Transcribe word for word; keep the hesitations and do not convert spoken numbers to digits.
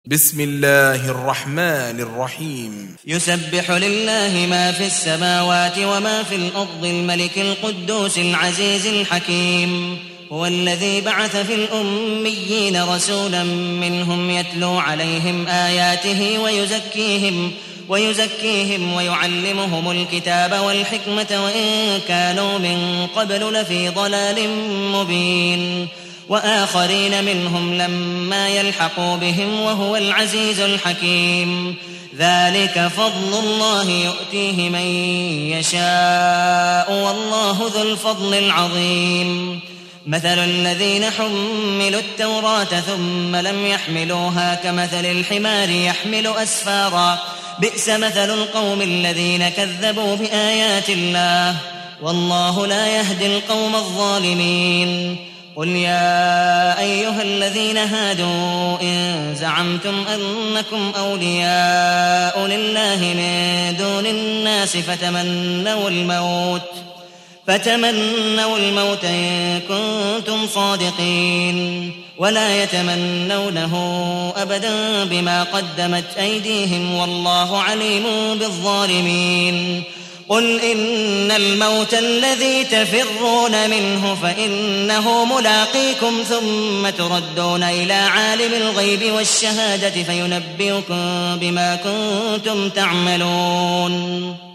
بسم الله الرحمن الرحيم يسبح لله ما في السماوات وما في الأرض الملك القدوس العزيز الحكيم. هو الذي بعث في الأميين رسولا منهم يتلو عليهم آياته ويزكيهم ويزكيهم ويعلمهم الكتاب والحكمة وإن كانوا من قبل لفي ضلال مبين، وآخرين منهم لما يلحقوا بهم وهو العزيز الحكيم. ذلك فضل الله يؤتيه من يشاء والله ذو الفضل العظيم. مثل الذين حملوا التوراة ثم لم يحملوها كمثل الحمار يحمل أسفارا، بئس مثل القوم الذين كذبوا بآيات الله، والله لا يهدي القوم الظالمين. قل يا أيها الذين هادوا إن زعمتم أنكم أولياء لله من دون الناس فتمنوا الموت فتمنوا الموت إن كنتم صادقين، ولا يتمنونه أبدا بما قدمت أيديهم والله عليم بالظالمين. قل إن الموت الذي تفرون منه فإنه ملاقيكم ثم تردون إلى عالم الغيب والشهادة فينبئكم بما كنتم تعملون.